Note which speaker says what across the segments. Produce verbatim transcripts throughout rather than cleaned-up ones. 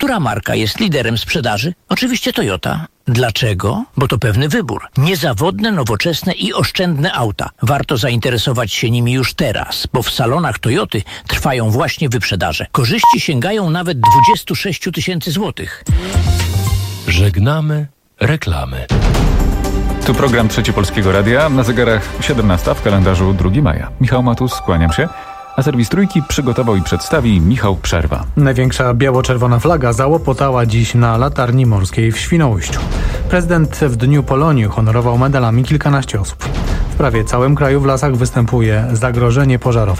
Speaker 1: Która marka jest liderem sprzedaży? Oczywiście Toyota. Dlaczego? Bo to pewny wybór. Niezawodne, nowoczesne i oszczędne auta. Warto zainteresować się nimi już teraz, bo w salonach Toyoty trwają właśnie wyprzedaże. Korzyści sięgają nawet dwadzieścia sześć tysięcy złotych.
Speaker 2: Żegnamy reklamy.
Speaker 3: Tu program Trzeci Polskiego Radia. Na zegarach siedemnasta, w kalendarzu drugiego maja. Michał Matus, kłaniam się. A serwis Trójki przygotował i przedstawi Michał Przerwa.
Speaker 4: Największa biało-czerwona flaga załopotała dziś na latarni morskiej w Świnoujściu. Prezydent w Dniu Polonii honorował medalami kilkanaście osób. W prawie całym kraju w lasach występuje zagrożenie pożarowe.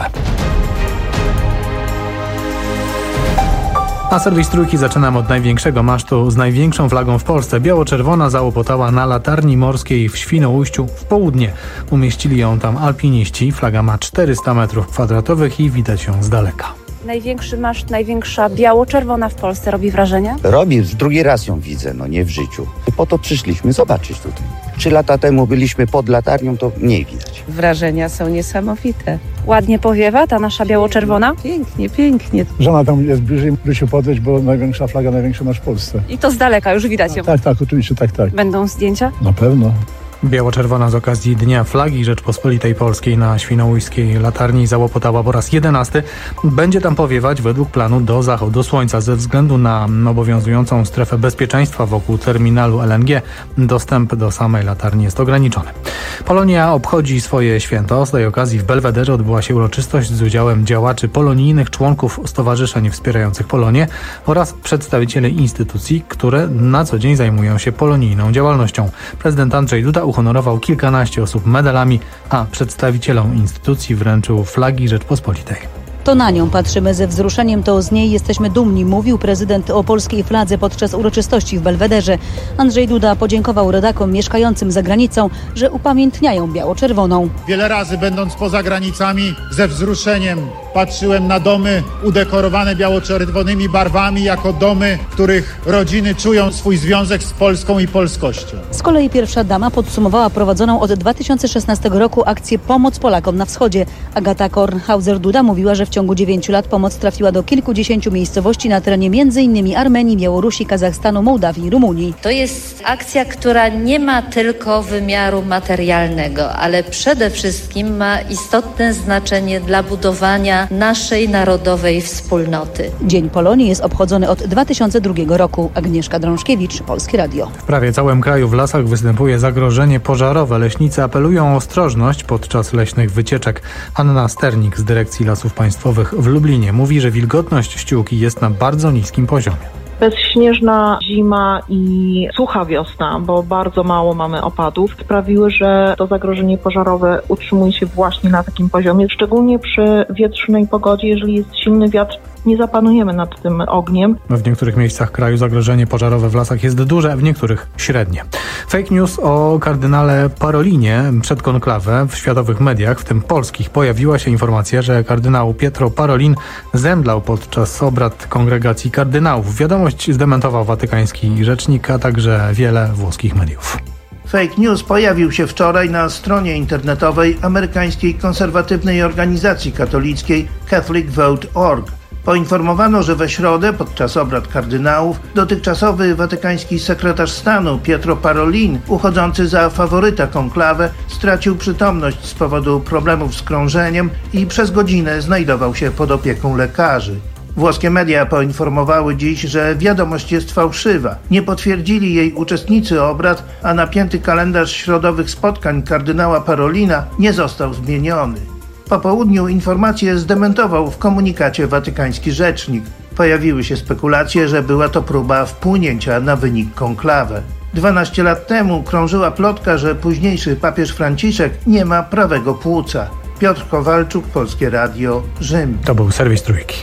Speaker 4: A serwis Trójki zaczynam od największego masztu z największą flagą w Polsce. Biało-czerwona załopotała na latarni morskiej w Świnoujściu w południe. Umieścili ją tam alpiniści. Flaga ma czterysta metrów kwadratowych i widać ją z daleka.
Speaker 5: Największy maszt, największa biało-czerwona w Polsce. Robi wrażenie?
Speaker 6: Robi, drugi raz ją widzę, no nie w życiu. I po to przyszliśmy zobaczyć tutaj. Trzy lata temu byliśmy pod latarnią, to mniej widać.
Speaker 7: Wrażenia są niesamowite.
Speaker 5: Ładnie powiewa ta nasza biało-czerwona?
Speaker 7: Pięknie, pięknie.
Speaker 8: Żona tam jest bliżej, muszę się podejść, bo największa flaga, największa masz w Polsce.
Speaker 5: I to z daleka, już widać ją.
Speaker 8: Tak, tak, oczywiście, tak, tak.
Speaker 5: Będą zdjęcia?
Speaker 8: Na pewno.
Speaker 4: Biało-czerwona z okazji Dnia Flagi Rzeczpospolitej Polskiej na świnoujskiej latarni załopotała po raz jedenasty. Będzie tam powiewać według planu do zachodu słońca. Ze względu na obowiązującą strefę bezpieczeństwa wokół terminalu L N G dostęp do samej latarni jest ograniczony. Polonia obchodzi swoje święto. Z tej okazji w Belwederze odbyła się uroczystość z udziałem działaczy polonijnych, członków stowarzyszeń wspierających Polonię oraz przedstawicieli instytucji, które na co dzień zajmują się polonijną działalnością. Prezydent Andrzej Duda uhonorował kilkanaście osób medalami, a przedstawicielom instytucji wręczył flagi Rzeczpospolitej.
Speaker 9: To na nią patrzymy ze wzruszeniem, to z niej jesteśmy dumni, mówił prezydent o polskiej fladze podczas uroczystości w Belwederze. Andrzej Duda podziękował rodakom mieszkającym za granicą, że upamiętniają biało-czerwoną.
Speaker 10: Wiele razy będąc poza granicami ze wzruszeniem patrzyłem na domy udekorowane biało-czerwonymi barwami jako domy, w których rodziny czują swój związek z Polską i polskością.
Speaker 9: Z kolei pierwsza dama podsumowała prowadzoną od dwa tysiące szesnastego roku akcję Pomoc Polakom na Wschodzie. Agata Kornhauser-Duda mówiła, że w ciągu dziewięciu lat pomoc trafiła do kilkudziesięciu miejscowości na terenie między innymi Armenii, Białorusi, Kazachstanu, Mołdawii i Rumunii.
Speaker 11: To jest akcja, która nie ma tylko wymiaru materialnego, ale przede wszystkim ma istotne znaczenie dla budowania naszej narodowej wspólnoty.
Speaker 9: Dzień Polonii jest obchodzony od dwa tysiące drugiego roku. Agnieszka Drążkiewicz, Polskie Radio.
Speaker 4: W prawie całym kraju w lasach występuje zagrożenie pożarowe. Leśnicy apelują o ostrożność podczas leśnych wycieczek. Anna Sternik z Dyrekcji Lasów Państwowych w Lublinie mówi, że wilgotność ściółki jest na bardzo niskim poziomie.
Speaker 12: Bezśnieżna zima i sucha wiosna, bo bardzo mało mamy opadów, sprawiły, że to zagrożenie pożarowe utrzymuje się właśnie na takim poziomie. Szczególnie przy wietrznej pogodzie, jeżeli jest silny wiatr, nie zapanujemy nad tym ogniem.
Speaker 4: W niektórych miejscach kraju zagrożenie pożarowe w lasach jest duże, w niektórych średnie. Fake news o kardynale Parolinie przed konklawę w światowych mediach, w tym polskich, pojawiła się informacja, że kardynał Pietro Parolin zemdlał podczas obrad kongregacji kardynałów. Wiadomość zdementował watykański rzecznik, a także wiele włoskich mediów.
Speaker 13: Fake news pojawił się wczoraj na stronie internetowej amerykańskiej konserwatywnej organizacji katolickiej Catholic Vote kropka org. Poinformowano, że we środę podczas obrad kardynałów dotychczasowy watykański sekretarz stanu Pietro Parolin, uchodzący za faworyta konklawę, stracił przytomność z powodu problemów z krążeniem i przez godzinę znajdował się pod opieką lekarzy. Włoskie media poinformowały dziś, że wiadomość jest fałszywa. Nie potwierdzili jej uczestnicy obrad, a napięty kalendarz środowych spotkań kardynała Parolina nie został zmieniony. Po południu informację zdementował w komunikacie watykański rzecznik. Pojawiły się spekulacje, że była to próba wpłynięcia na wynik konklawy. dwanaście lat temu krążyła plotka, że późniejszy papież Franciszek nie ma prawego płuca. Piotr Kowalczuk, Polskie Radio, Rzym.
Speaker 4: To był serwis Trójki.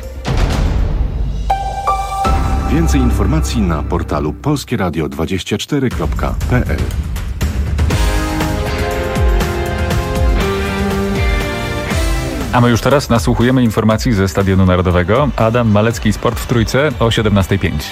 Speaker 2: Więcej informacji na portalu polskieradio dwadzieścia cztery kropka p l.
Speaker 3: A my już teraz nasłuchujemy informacji ze Stadionu Narodowego. Adam Malecki, Sport w Trójce o siedemnasta pięć.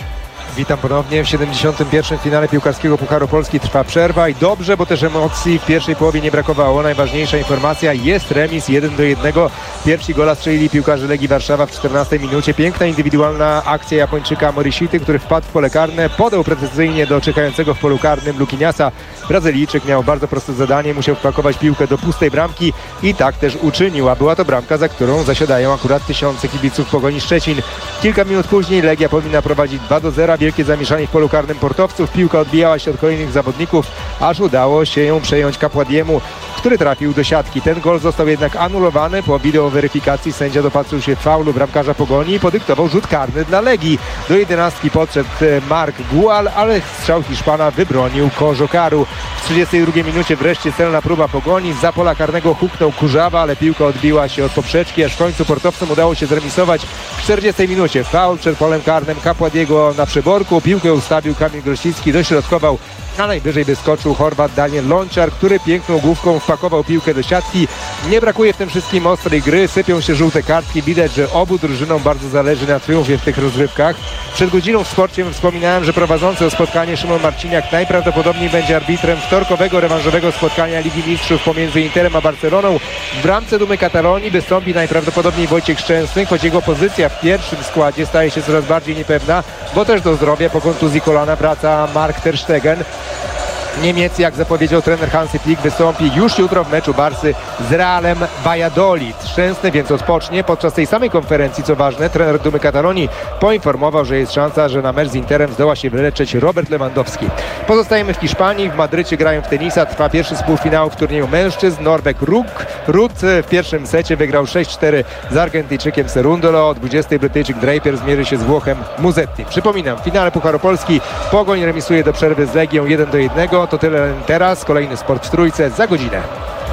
Speaker 14: Witam ponownie. W siedemdziesiątym pierwszym finale piłkarskiego Pucharu Polski trwa przerwa i dobrze, bo też emocji w pierwszej połowie nie brakowało. Najważniejsza informacja, jest remis jeden do jednego. Pierwsi gola strzelili piłkarze Legii Warszawa w czternastej minucie. Piękna indywidualna akcja Japończyka Morishity, który wpadł w pole karne, podał precyzyjnie do czekającego w polu karnym Lukiniasa. Brazylijczyk miał bardzo proste zadanie, musiał wpakować piłkę do pustej bramki i tak też uczynił, a była to bramka, za którą zasiadają akurat tysiące kibiców Pogoni Szczecin. Kilka minut później Legia powinna prowadzić dwa do zera. Wielkie zamieszanie w polu karnym portowców. Piłka odbijała się od kolejnych zawodników, aż udało się ją przejąć Kapładiemu, który trafił do siatki. Ten gol został jednak anulowany. Po wideoweryfikacji sędzia dopatrzył się faulu bramkarza Pogoni i podyktował rzut karny dla Legii. Do jedenastki podszedł Mark Gual, ale strzał Hiszpana wybronił Kożokaru. W trzydziestej drugiej minucie wreszcie celna próba Pogoni. Za pola karnego huknął Kurzawa, ale piłka odbiła się od poprzeczki, aż w końcu portowcom udało się zremisować. W czterdziestej minucie faul przed polem karnym Kapładiego na przyborku. Piłkę ustawił Kamil Grosicki, dośrodkował, a najwyżej wyskoczył Chorwat Daniel Lonczar, który piękną główką wpakował piłkę do siatki. Nie brakuje w tym wszystkim ostrej gry, sypią się żółte kartki. Widać, że obu drużynom bardzo zależy na triumfie w tych rozgrywkach. Przed godziną w Sporcie wspominałem, że prowadzący o spotkanie Szymon Marciniak najprawdopodobniej będzie arbitrem wtorkowego rewanżowego spotkania Ligi Mistrzów pomiędzy Interem a Barceloną. W bramce Dumy Katalonii wystąpi najprawdopodobniej Wojciech Szczęsny, choć jego pozycja w pierwszym składzie staje się coraz bardziej niepewna, bo też do zdrowia po kontuzji kolana wraca Mark ter Stegen. Niemiec, jak zapowiedział trener Hansi Flick, wystąpi już jutro w meczu Barsy z Realem Valladolid. Szczęsny więc odpocznie. Podczas tej samej konferencji, co ważne, trener Dumy Katalonii poinformował, że jest szansa, że na mecz z Interem zdoła się wyleczyć Robert Lewandowski. Pozostajemy w Hiszpanii. W Madrycie grają w tenisa. Trwa pierwszy z półfinałów turnieju mężczyzn. Norbek Ruud w pierwszym secie wygrał sześć cztery z Argentyńczykiem Cerundolo. O dwudziestej Brytyjczyk Draper zmierzy się z Włochem Musetti. Przypominam, w finale Pucharu Polski Pogoń remisuje do przerwy z Legią jeden do jednego. To tyle teraz. Kolejny Sport w Trójce za godzinę.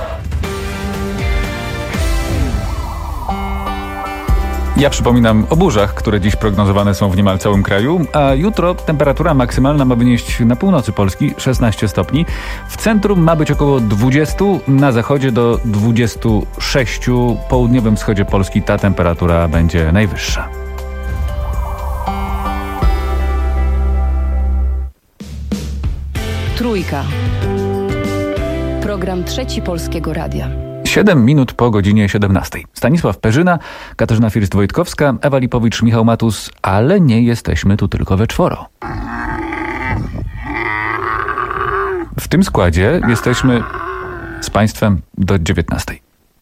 Speaker 3: Ja przypominam o burzach, które dziś prognozowane są w niemal całym kraju, a jutro temperatura maksymalna ma wynieść na północy Polski szesnaście stopni. W centrum ma być około dwadzieścia, na zachodzie do dwudziestu sześciu. W południowym wschodzie Polski ta temperatura będzie najwyższa.
Speaker 15: Trójka. Program Trzeci Polskiego Radia.
Speaker 3: Siedem minut po godzinie siedemnastej. Stanisław Perzyna, Katarzyna First-Wojtkowska, Ewa Lipowicz, Michał Matus, ale nie jesteśmy tu tylko we czworo. W tym składzie jesteśmy z Państwem do dziewiętnastej.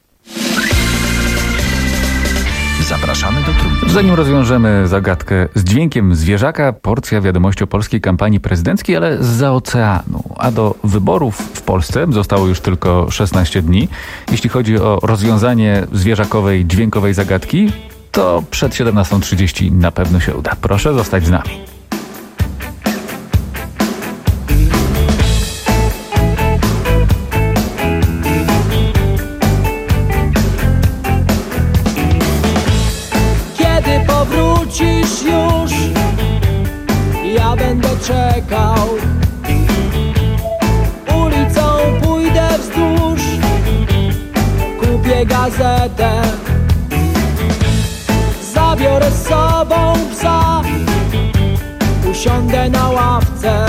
Speaker 16: Zapraszamy do Trójki.
Speaker 3: Zanim rozwiążemy zagadkę z dźwiękiem zwierzaka, porcja wiadomości o polskiej kampanii prezydenckiej, ale zza oceanu. A do wyborów w Polsce zostało już tylko szesnaście dni. Jeśli chodzi o rozwiązanie zwierzakowej, dźwiękowej zagadki, to przed siedemnastą trzydzieści na pewno się uda. Proszę zostać z nami.
Speaker 17: Wrócisz już, ja będę czekał. Ulicą pójdę wzdłuż, kupię gazetę. Zabiorę z sobą psa, usiądę na ławce.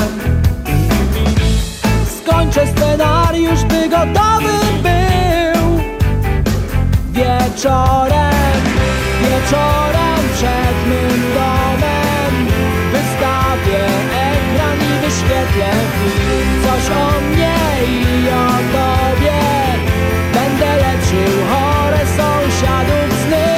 Speaker 17: Skończę scenariusz, by gotowy był. Wieczorem, wieczorem przed mym domem wystawię ekran i wyświetlę film. Coś o mnie i o tobie, będę leczył chore sąsiadów sny.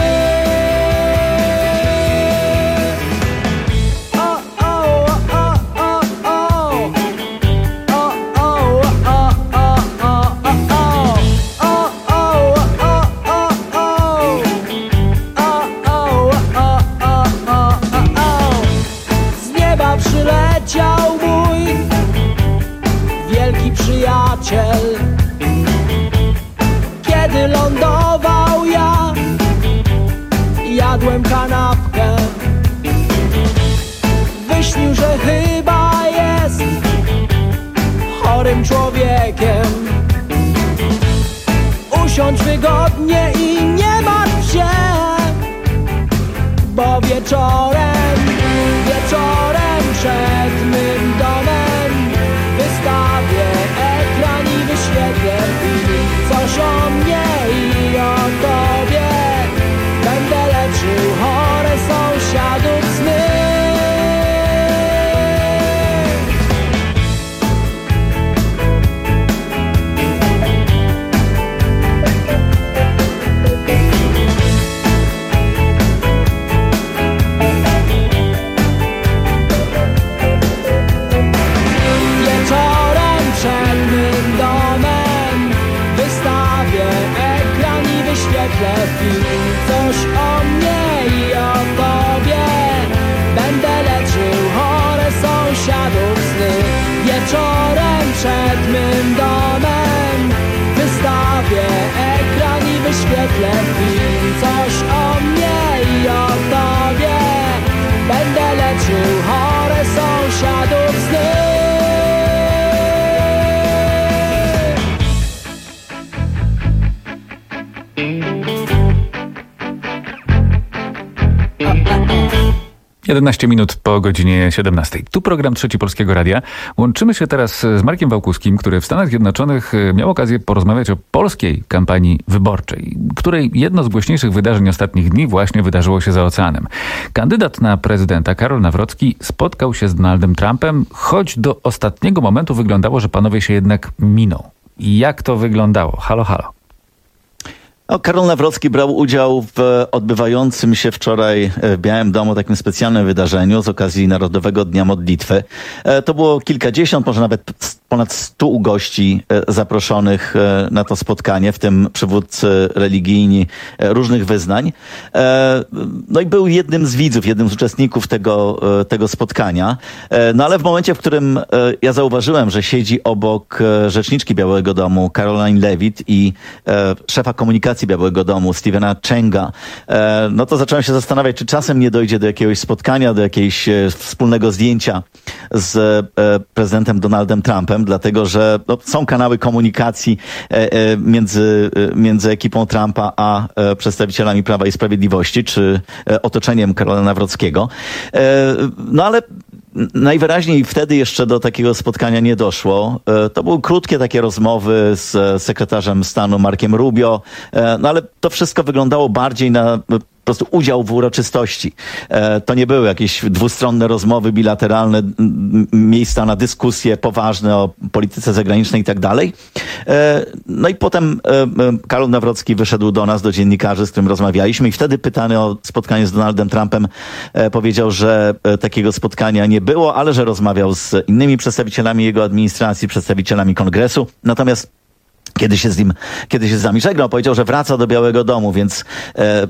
Speaker 17: O, o, o, o, o. O, o, o, o, o, o, o. O, o, o, o, o. Przyleciał mój wielki przyjaciel. Kiedy lądował ja, jadłem kanapkę. Wyśnił, że chyba jest chorym człowiekiem. Usiądź wygodnie i nie martw się, bo wieczorem, wieczorem shadows there.
Speaker 3: jedenaście minut po godzinie siedemnastej. Tu program Trzeci Polskiego Radia. Łączymy się teraz z Markiem Wałkuskim, który w Stanach Zjednoczonych miał okazję porozmawiać o polskiej kampanii wyborczej, której jedno z głośniejszych wydarzeń ostatnich dni właśnie wydarzyło się za oceanem. Kandydat na prezydenta Karol Nawrocki spotkał się z Donaldem Trumpem, choć do ostatniego momentu wyglądało, że panowie się jednak miną. I jak to wyglądało? Halo, halo.
Speaker 18: No, Karol Nawrocki brał udział w odbywającym się wczoraj w Białym Domu takim specjalnym wydarzeniu z okazji Narodowego Dnia Modlitwy. To było kilkadziesiąt, może nawet ponad stu gości zaproszonych na to spotkanie, w tym przywódcy religijni różnych wyznań. No i był jednym z widzów, jednym z uczestników tego, tego spotkania. No ale w momencie, w którym ja zauważyłem, że siedzi obok rzeczniczki Białego Domu Caroline Levitt i szefa komunikacji Białego Domu Stephena Chenga, no to zacząłem się zastanawiać, czy czasem nie dojdzie do jakiegoś spotkania, do jakiegoś wspólnego zdjęcia z prezydentem Donaldem Trumpem, dlatego że no, są kanały komunikacji między, między ekipą Trumpa a przedstawicielami Prawa i Sprawiedliwości, czy otoczeniem Karola Nawrockiego. No ale najwyraźniej wtedy jeszcze do takiego spotkania nie doszło. To były krótkie takie rozmowy z sekretarzem stanu Markiem Rubio, no ale to wszystko wyglądało bardziej na po prostu udział w uroczystości. To nie były jakieś dwustronne rozmowy bilateralne, miejsca na dyskusje poważne o polityce zagranicznej i tak dalej. No i potem Karol Nawrocki wyszedł do nas, do dziennikarzy, z którym rozmawialiśmy i wtedy pytany o spotkanie z Donaldem Trumpem powiedział, że takiego spotkania nie było, ale że rozmawiał z innymi przedstawicielami jego administracji, przedstawicielami Kongresu. Natomiast Kiedy się z nim, kiedy się z nami żegnał, powiedział, że wraca do Białego Domu, więc e,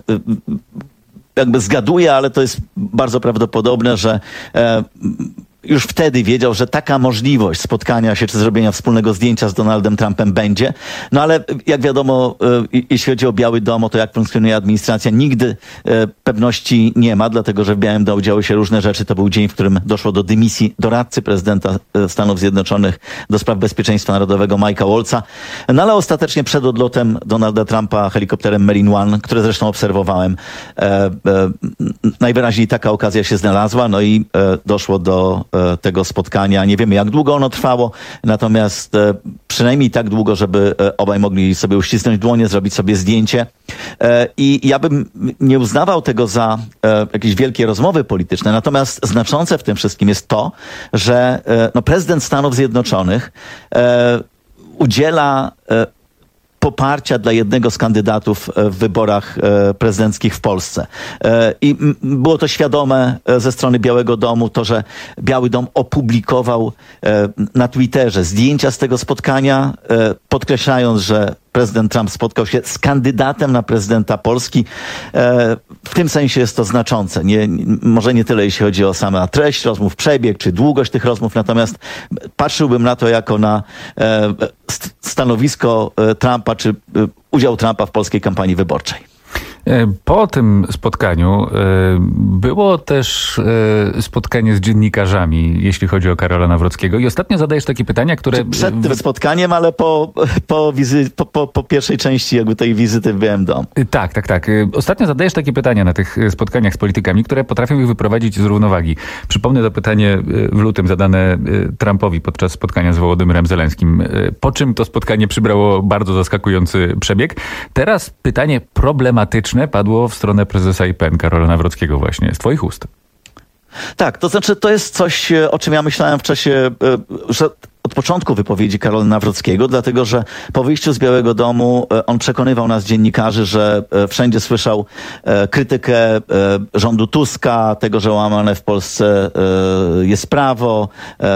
Speaker 18: jakby zgaduję, ale to jest bardzo prawdopodobne, że e, już wtedy wiedział, że taka możliwość spotkania się czy zrobienia wspólnego zdjęcia z Donaldem Trumpem będzie. No ale jak wiadomo, e, jeśli chodzi o Biały Dom, o to jak funkcjonuje administracja, nigdy e, pewności nie ma, dlatego że w Białym Domu działy się różne rzeczy. To był dzień, w którym doszło do dymisji doradcy prezydenta Stanów Zjednoczonych do spraw bezpieczeństwa narodowego Mike'a Waltza. No ale ostatecznie przed odlotem Donalda Trumpa helikopterem Marine One, które zresztą obserwowałem, e, e, najwyraźniej taka okazja się znalazła, no i e, doszło do tego spotkania. Nie wiemy, jak długo ono trwało, natomiast e, przynajmniej tak długo, żeby e, obaj mogli sobie uścisnąć dłonie, zrobić sobie zdjęcie. E, I ja bym nie uznawał tego za e, jakieś wielkie rozmowy polityczne, natomiast znaczące w tym wszystkim jest to, że e, no, prezydent Stanów Zjednoczonych e, udziela e, poparcia dla jednego z kandydatów w wyborach prezydenckich w Polsce. I było to świadome ze strony Białego Domu, to, że Biały Dom opublikował na Twitterze zdjęcia z tego spotkania, podkreślając, że prezydent Trump spotkał się z kandydatem na prezydenta Polski. W tym sensie jest to znaczące. Nie, może nie tyle, jeśli chodzi o samą treść rozmów, przebieg, czy długość tych rozmów, natomiast patrzyłbym na to jako na stanowisko Trumpa, czy udział Trumpa w polskiej kampanii wyborczej.
Speaker 3: Po tym spotkaniu było też spotkanie z dziennikarzami, jeśli chodzi o Karola Nawrockiego. I ostatnio zadajesz takie pytania, które...
Speaker 18: Przed tym spotkaniem, ale po, po, wizy... po, po, po pierwszej części jakby tej wizyty w Białym Domu.
Speaker 3: Tak, tak, tak. Ostatnio zadajesz takie pytania na tych spotkaniach z politykami, które potrafią ich wyprowadzić z równowagi. Przypomnę to pytanie w lutym zadane Trumpowi podczas spotkania z Wołodymyrem Zelenskim, po czym to spotkanie przybrało bardzo zaskakujący przebieg. Teraz pytanie problematyczne padło w stronę prezesa I P N Karola Nawrockiego właśnie, z twoich ust.
Speaker 18: Tak, to znaczy to jest coś, o czym ja myślałem w czasie, że od początku wypowiedzi Karola Nawrockiego, dlatego że po wyjściu z Białego Domu on przekonywał nas, dziennikarzy, że wszędzie słyszał krytykę rządu Tuska, tego, że łamane w Polsce jest prawo,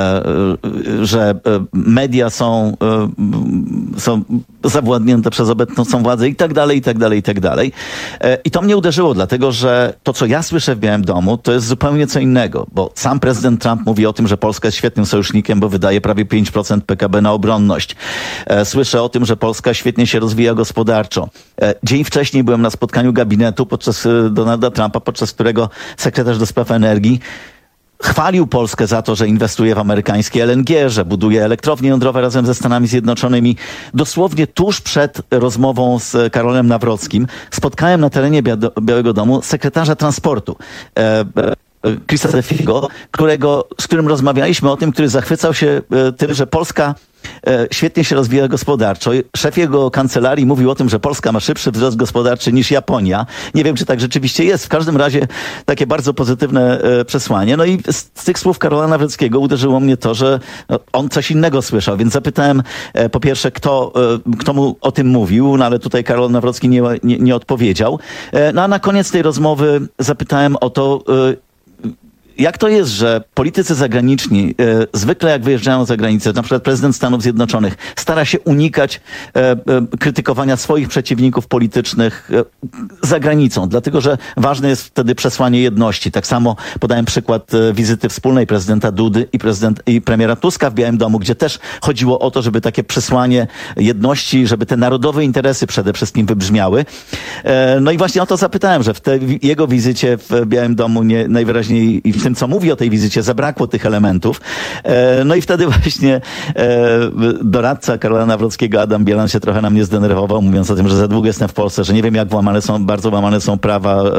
Speaker 18: że media są, są zawładnięte przez obecną władzę i tak dalej, i tak dalej, i tak dalej. I to mnie uderzyło, dlatego że to, co ja słyszę w Białym Domu, to jest zupełnie co innego, bo sam prezydent Trump mówi o tym, że Polska jest świetnym sojusznikiem, bo wydaje prawie pięć procent P K B na obronność. Słyszę o tym, że Polska świetnie się rozwija gospodarczo. Dzień wcześniej byłem na spotkaniu gabinetu podczas Donalda Trumpa, podczas którego sekretarz do spraw energii chwalił Polskę za to, że inwestuje w amerykańskie L N G, że buduje elektrownie jądrowe razem ze Stanami Zjednoczonymi. Dosłownie tuż przed rozmową z Karolem Nawrockim spotkałem na terenie Białego Domu sekretarza transportu e, Chrisa Steffiego, którego, z którym rozmawialiśmy o tym, który zachwycał się e, tym, że Polska e, świetnie się rozwija gospodarczo. Szef jego kancelarii mówił o tym, że Polska ma szybszy wzrost gospodarczy niż Japonia. Nie wiem, czy tak rzeczywiście jest. W każdym razie takie bardzo pozytywne e, przesłanie. No i z, z tych słów Karola Nawrockiego uderzyło mnie to, że no, on coś innego słyszał. Więc zapytałem e, po pierwsze, kto, e, kto mu o tym mówił, no ale tutaj Karol Nawrocki nie, nie, nie odpowiedział. E, no a na koniec tej rozmowy zapytałem o to, e, jak to jest, że politycy zagraniczni e, zwykle jak wyjeżdżają za granicę, na przykład prezydent Stanów Zjednoczonych stara się unikać e, e, krytykowania swoich przeciwników politycznych e, za granicą, dlatego że ważne jest wtedy przesłanie jedności. Tak samo podałem przykład e, wizyty wspólnej prezydenta Dudy i, prezydent, i premiera Tuska w Białym Domu, gdzie też chodziło o to, żeby takie przesłanie jedności, żeby te narodowe interesy przede wszystkim wybrzmiały. E, no i właśnie o to zapytałem, że w tej jego wizycie w Białym Domu nie, najwyraźniej i w tym, co mówi o tej wizycie, zabrakło tych elementów. E, no i wtedy właśnie e, doradca Karola Nawrockiego, Adam Bielan, się trochę na mnie zdenerwował, mówiąc o tym, że za długo jestem w Polsce, że nie wiem, jak łamane są, bardzo łamane są prawa, e,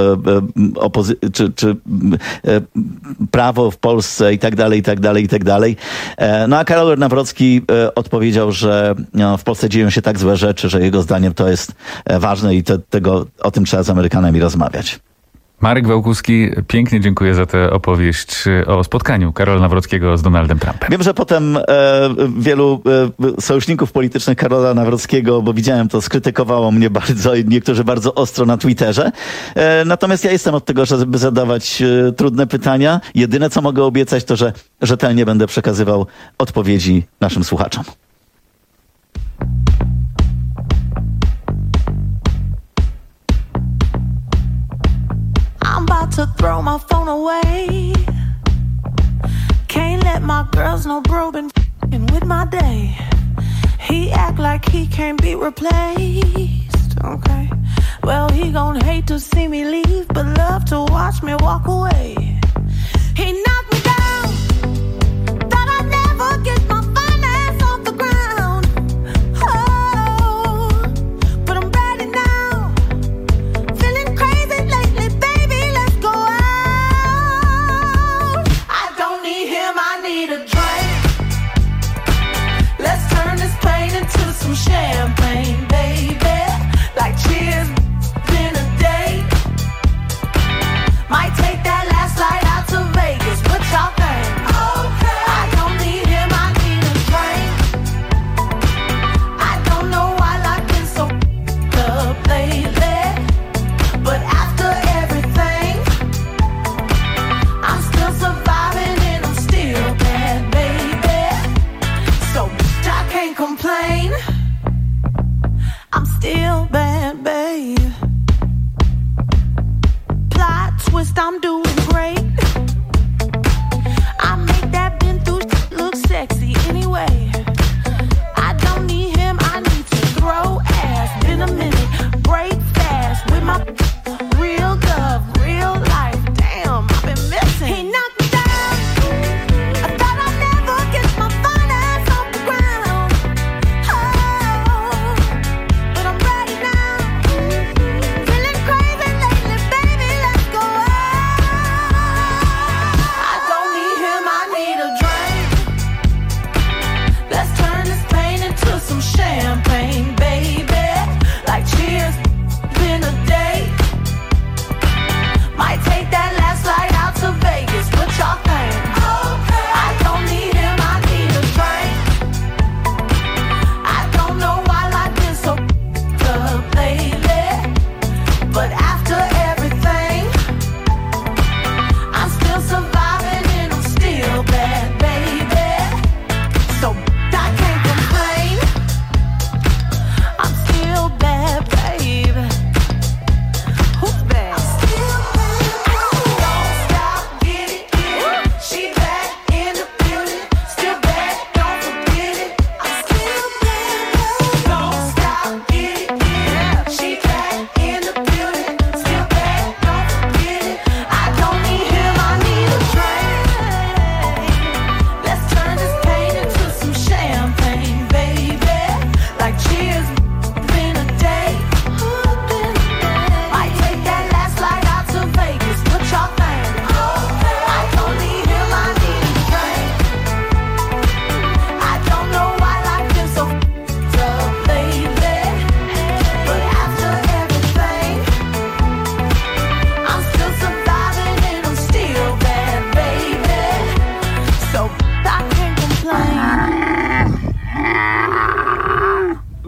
Speaker 18: opozy- czy, czy e, prawo w Polsce i tak dalej, i tak dalej, i tak dalej. E, no a Karol Nawrocki e, odpowiedział, że no, w Polsce dzieją się tak złe rzeczy, że jego zdaniem to jest e, ważne i te, tego, o tym trzeba z Amerykanami rozmawiać.
Speaker 3: Marek Wałkuski, pięknie dziękuję za tę opowieść o spotkaniu Karola Nawrockiego z Donaldem Trumpem.
Speaker 18: Wiem, że potem e, wielu e, sojuszników politycznych Karola Nawrockiego, bo widziałem to, skrytykowało mnie bardzo i niektórzy bardzo ostro na Twitterze. E, natomiast ja jestem od tego, żeby zadawać e, trudne pytania. Jedyne, co mogę obiecać, to, że rzetelnie będę przekazywał odpowiedzi naszym słuchaczom.
Speaker 19: I'm about to throw my phone away. Can't let my girls know bro been f***ing with my day. He act like he can't be replaced. Okay, well he gon' hate to see me leave, but love to watch me walk away. He knocked me down, thought I'd never get my finance off the ground. Oh, but I'm ready now. Feeling crazy lately, baby, let's go out. I don't need him, I need a drink. Let's turn this pain into some champagne, baby. Like cheers, been a day. Might take that last flight out to Vegas. Put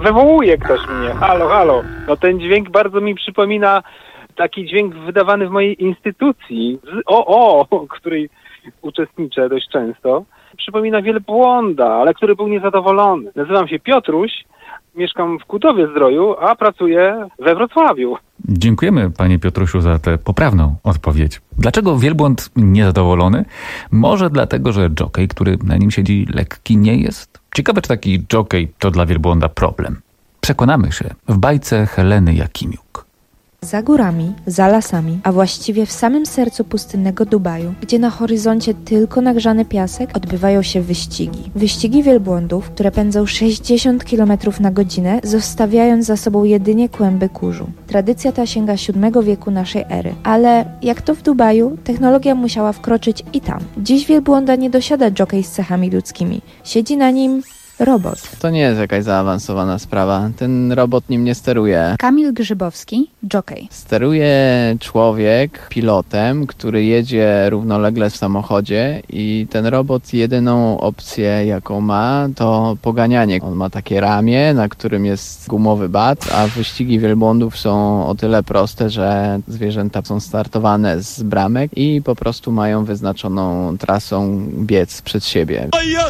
Speaker 20: wywołuje ktoś mnie, halo, halo. No ten dźwięk bardzo mi przypomina taki dźwięk wydawany w mojej instytucji, z O O, której uczestniczę dość często. Przypomina wielbłąda, ale który był niezadowolony. Nazywam się Piotruś, mieszkam w Kutowie-Zdroju, a pracuję we Wrocławiu.
Speaker 3: Dziękujemy, panie Piotrusiu, za tę poprawną odpowiedź. Dlaczego wielbłąd niezadowolony? Może dlatego, że dżokej, który na nim siedzi, lekki nie jest? Ciekawe, czy taki dżokej to dla wielbłąda problem. Przekonamy się w bajce Heleny Jakimiuk.
Speaker 21: Za górami, za lasami, a właściwie w samym sercu pustynnego Dubaju, gdzie na horyzoncie tylko nagrzany piasek, odbywają się wyścigi. Wyścigi wielbłądów, które pędzą sześćdziesiąt kilometrów na godzinę, zostawiając za sobą jedynie kłęby kurzu. Tradycja ta sięga siódmego wieku naszej ery, ale jak to w Dubaju, technologia musiała wkroczyć i tam. Dziś wielbłąda nie dosiada dżokej z cechami ludzkimi. Siedzi na nim robot.
Speaker 22: To nie jest jakaś zaawansowana sprawa. Ten robot nim nie steruje.
Speaker 23: Kamil Grzybowski, jockey.
Speaker 22: Steruje człowiek pilotem, który jedzie równolegle w samochodzie i ten robot jedyną opcję, jaką ma, to poganianie. On ma takie ramię, na którym jest gumowy bat, a wyścigi wielbłądów są o tyle proste, że zwierzęta są startowane z bramek i po prostu mają wyznaczoną trasą biec przed siebie.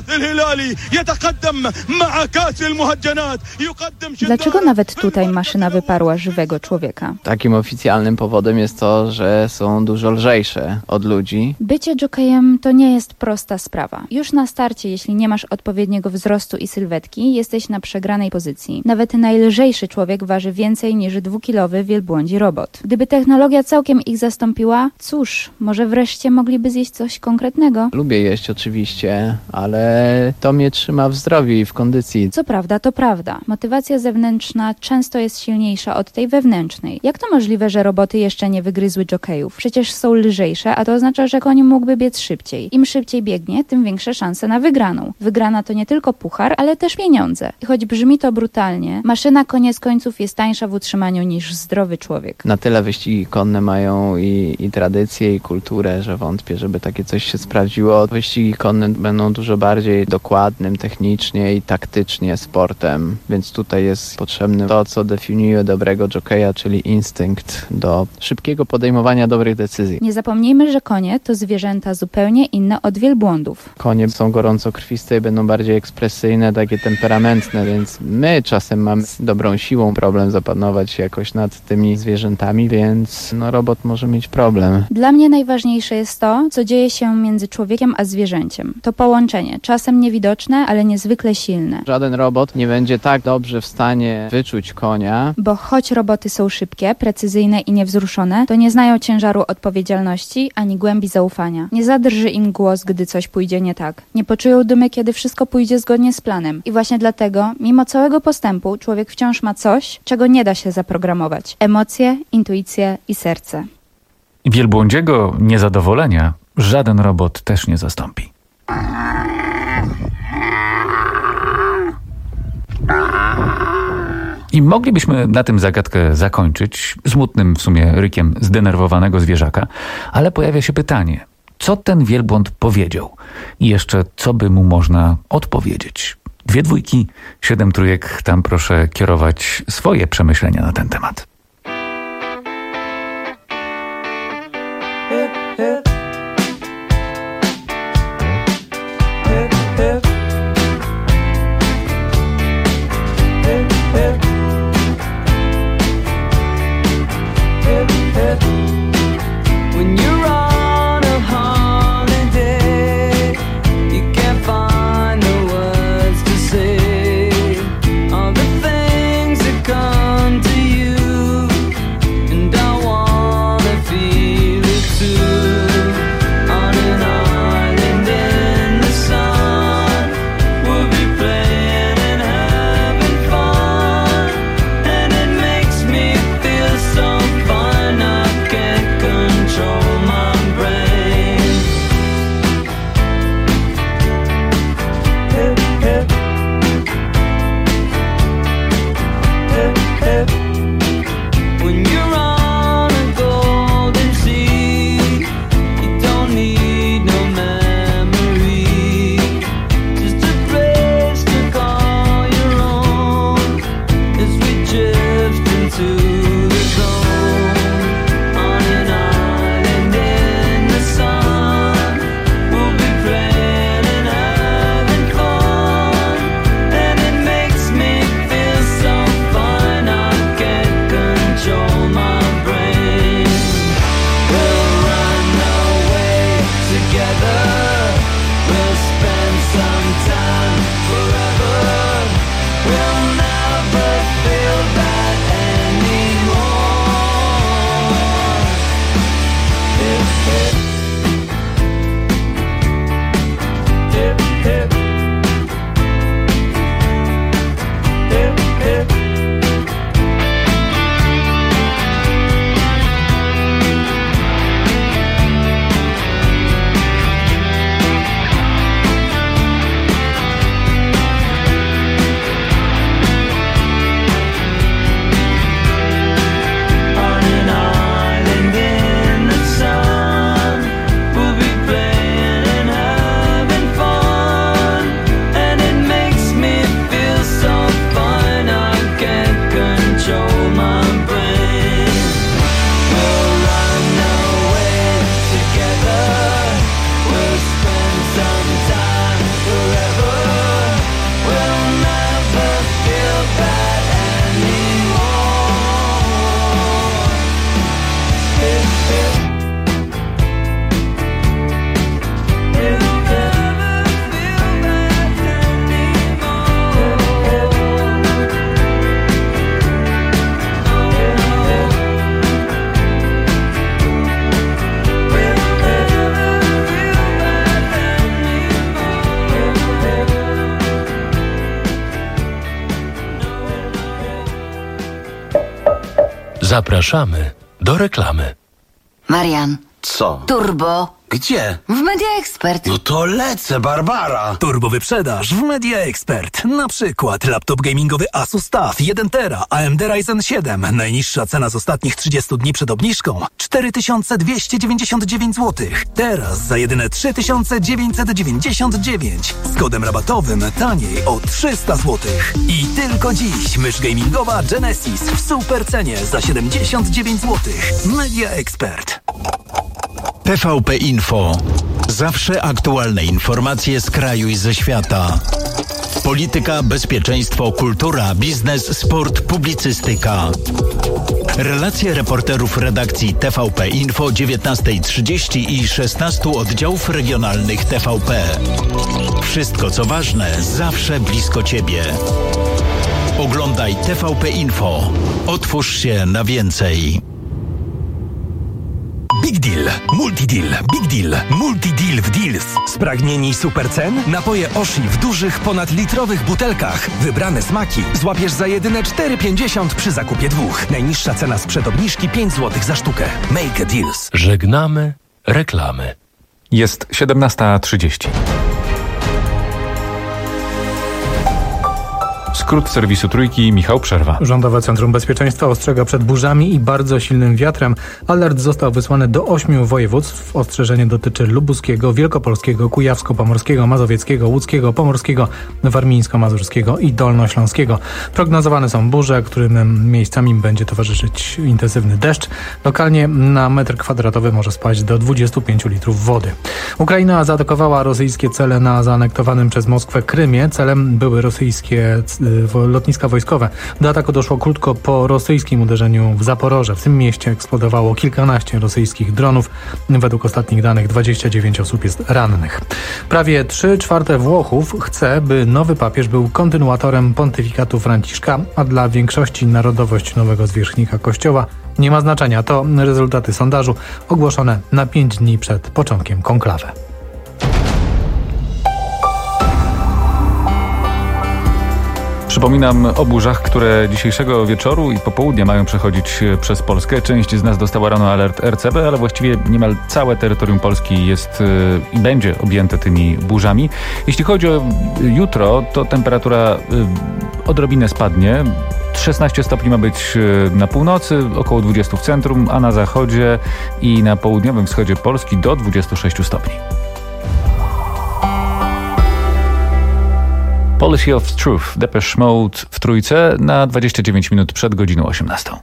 Speaker 23: Dlaczego nawet tutaj maszyna wyparła żywego człowieka?
Speaker 22: Takim oficjalnym powodem jest to, że są dużo lżejsze od ludzi.
Speaker 23: Bycie jockeyem to nie jest prosta sprawa. Już na starcie, jeśli nie masz odpowiedniego wzrostu i sylwetki, jesteś na przegranej pozycji. Nawet najlżejszy człowiek waży więcej niż dwukilowy wielbłądzi robot. Gdyby technologia całkiem ich zastąpiła, cóż, może wreszcie mogliby zjeść coś konkretnego?
Speaker 22: Lubię jeść oczywiście, ale to mnie trzyma w zdrowiu i w kondycji.
Speaker 23: Co prawda, to prawda. Motywacja zewnętrzna często jest silniejsza od tej wewnętrznej. Jak to możliwe, że roboty jeszcze nie wygryzły jockeyów? Przecież są lżejsze, a to oznacza, że koń mógłby biec szybciej. Im szybciej biegnie, tym większe szanse na wygraną. Wygrana to nie tylko puchar, ale też pieniądze. I choć brzmi to brutalnie, maszyna koniec końców jest tańsza w utrzymaniu niż zdrowy człowiek.
Speaker 22: Na tyle wyścigi konne mają i, i tradycję, i kulturę, że wątpię, żeby takie coś się sprawdziło. Wyścigi konne będą dużo bardziej dokładnym, technicznie i taktycznie sportem, więc tutaj jest potrzebne to, co definiuje dobrego jockeya, czyli instynkt do szybkiego podejmowania dobrych decyzji.
Speaker 23: Nie zapomnijmy, że konie to zwierzęta zupełnie inne od wielbłądów.
Speaker 22: Konie są gorącokrwiste i będą bardziej ekspresyjne, takie temperamentne, więc my czasem mamy z dobrą siłą problem zapanować jakoś nad tymi zwierzętami, więc no, robot może mieć problem.
Speaker 23: Dla mnie najważniejsze jest to, co dzieje się między człowiekiem a zwierzęciem. To połączenie, czasem niewidoczne, ale niezwykle silne.
Speaker 22: Żaden robot nie będzie tak dobrze w stanie wyczuć konia.
Speaker 23: Bo choć roboty są szybkie, precyzyjne i niewzruszone, to nie znają ciężaru odpowiedzialności ani głębi zaufania. Nie zadrży im głos, gdy coś pójdzie nie tak. Nie poczują dumy, kiedy wszystko pójdzie zgodnie z planem. I właśnie dlatego, mimo całego postępu, człowiek wciąż ma coś, czego nie da się zaprogramować. Emocje, intuicje i serce.
Speaker 3: Wielbłądziego niezadowolenia żaden robot też nie zastąpi. I moglibyśmy na tym zagadkę zakończyć, smutnym w sumie rykiem zdenerwowanego zwierzaka, ale pojawia się pytanie, co ten wielbłąd powiedział i jeszcze co by mu można odpowiedzieć. Dwie dwójki, siedem trójek, tam proszę kierować swoje przemyślenia na ten temat.
Speaker 17: All the things that come to you
Speaker 1: Zapraszamy do reklamy.
Speaker 6: Marian.
Speaker 1: Co?
Speaker 6: Turbo.
Speaker 1: Gdzie?
Speaker 6: W Media Expert.
Speaker 1: No to lecę, Barbara.
Speaker 7: Turbo wyprzedaż w Media Expert. Na przykład laptop gamingowy Asus T A F jeden tera, A M D Ryzen siedem. Najniższa cena z ostatnich trzydziestu dni przed obniżką cztery tysiące dwieście dziewięćdziesiąt dziewięć złotych. Teraz za jedyne trzy tysiące dziewięćset dziewięćdziesiąt dziewięć. Z kodem rabatowym taniej o trzysta złotych. I tylko dziś mysz gamingowa Genesis w super cenie za siedemdziesiąt dziewięć złotych. Media Expert.
Speaker 24: T V P Info. Zawsze aktualne informacje z kraju i ze świata. Polityka, bezpieczeństwo, kultura, biznes, sport, publicystyka. Relacje reporterów redakcji T V P Info dziewiętnasta trzydzieści i szesnastu oddziałów regionalnych T V P. Wszystko co ważne, zawsze blisko Ciebie. Oglądaj T V P Info. Otwórz się na więcej.
Speaker 7: Big Deal, Multi Deal, Big Deal, Multi Deal w Deals. Spragnieni super cen? Napoje Oshi w dużych, ponadlitrowych butelkach. Wybrane smaki złapiesz za jedyne cztery pięćdziesiąt przy zakupie dwóch. Najniższa cena sprzed obniżki pięć złotych za sztukę. Make a Deals.
Speaker 1: Żegnamy reklamy.
Speaker 3: Jest siedemnasta trzydzieści. Skrót serwisu Trójki, Michał Przerwa.
Speaker 4: Rządowe Centrum Bezpieczeństwa ostrzega przed burzami i bardzo silnym wiatrem. Alert został wysłany do ośmiu województw. Ostrzeżenie dotyczy lubuskiego, wielkopolskiego, kujawsko-pomorskiego, mazowieckiego, łódzkiego, pomorskiego, warmińsko-mazurskiego i dolnośląskiego. Prognozowane są burze, którym miejscami będzie towarzyszyć intensywny deszcz. Lokalnie na metr kwadratowy może spaść do dwudziestu pięciu litrów wody. Ukraina zaatakowała rosyjskie cele na zaanektowanym przez Moskwę Krymie. Celem były rosyjskie lotniska wojskowe. Do ataku doszło krótko po rosyjskim uderzeniu w Zaporoże. W tym mieście eksplodowało kilkanaście rosyjskich dronów. Według ostatnich danych dwadzieścia dziewięć osób jest rannych. Prawie trzy czwarte Włochów chce, by nowy papież był kontynuatorem pontyfikatu Franciszka, a dla większości narodowość nowego zwierzchnika Kościoła nie ma znaczenia. To rezultaty sondażu ogłoszone na pięć dni przed początkiem konklawy.
Speaker 3: Przypominam o burzach, które dzisiejszego wieczoru i popołudnia mają przechodzić przez Polskę. Część z nas dostała rano alert R C B, ale właściwie niemal całe terytorium Polski jest i będzie objęte tymi burzami. Jeśli chodzi o jutro, to temperatura odrobinę spadnie. szesnaście stopni ma być na północy, około dwadzieścia w centrum, a na zachodzie i na południowym wschodzie Polski do dwudziestu sześciu stopni. Policy of Truth, Depeche Mode w Trójce na dwadzieścia dziewięć minut przed godziną osiemnastą.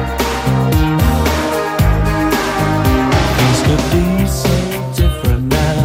Speaker 25: Be so different now.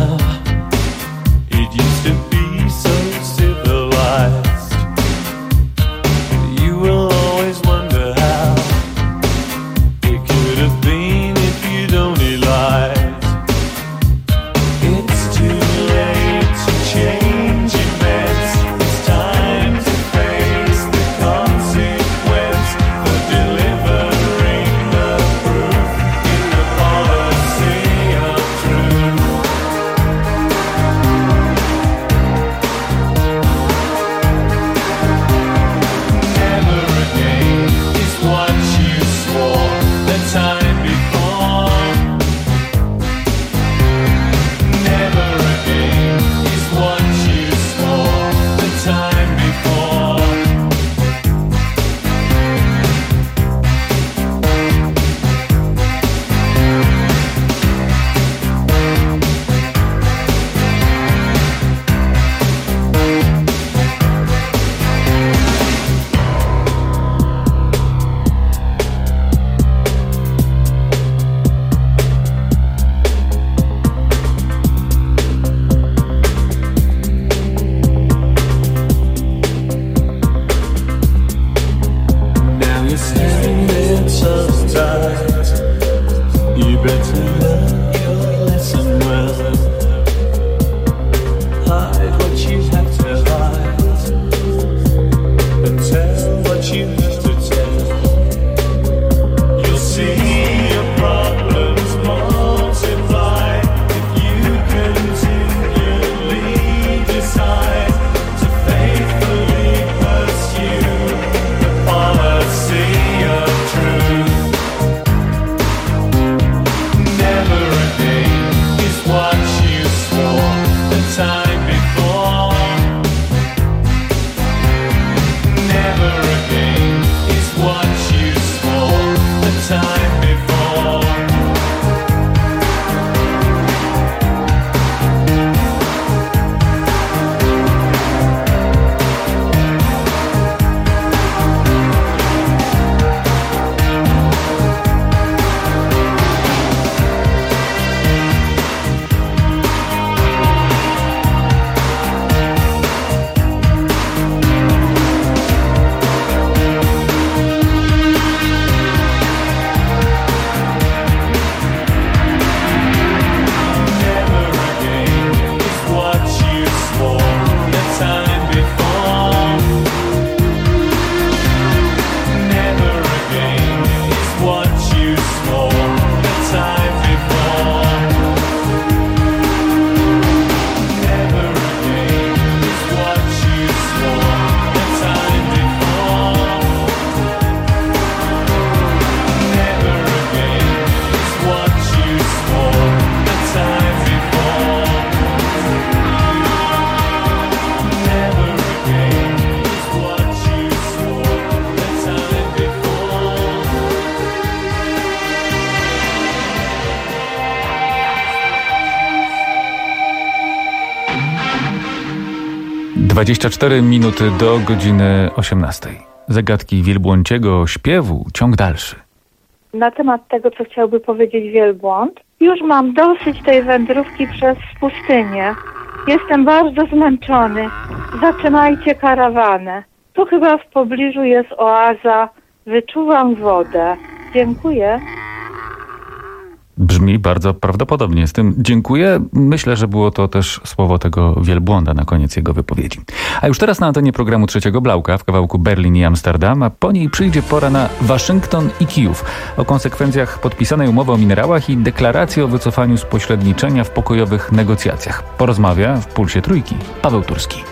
Speaker 3: dwadzieścia cztery minuty do godziny osiemnastej. Zagadki wielbłąciego śpiewu, ciąg dalszy.
Speaker 5: Na temat tego, co chciałby powiedzieć wielbłąd, już mam dosyć tej wędrówki przez pustynię. Jestem bardzo zmęczony. Zatrzymajcie karawanę. Tu chyba w pobliżu jest oaza. Wyczuwam wodę. Dziękuję.
Speaker 3: Brzmi bardzo prawdopodobnie. Z tym dziękuję. Myślę, że było to też słowo tego wielbłąda na koniec jego wypowiedzi. A już teraz na antenie programu Trzeciego Blauka w kawałku Berlin i Amsterdam, a po niej przyjdzie pora na Waszyngton i Kijów. O konsekwencjach podpisanej umowy o minerałach i deklaracji o wycofaniu z pośredniczenia w pokojowych negocjacjach. Porozmawia w Pulsie Trójki Paweł Turski.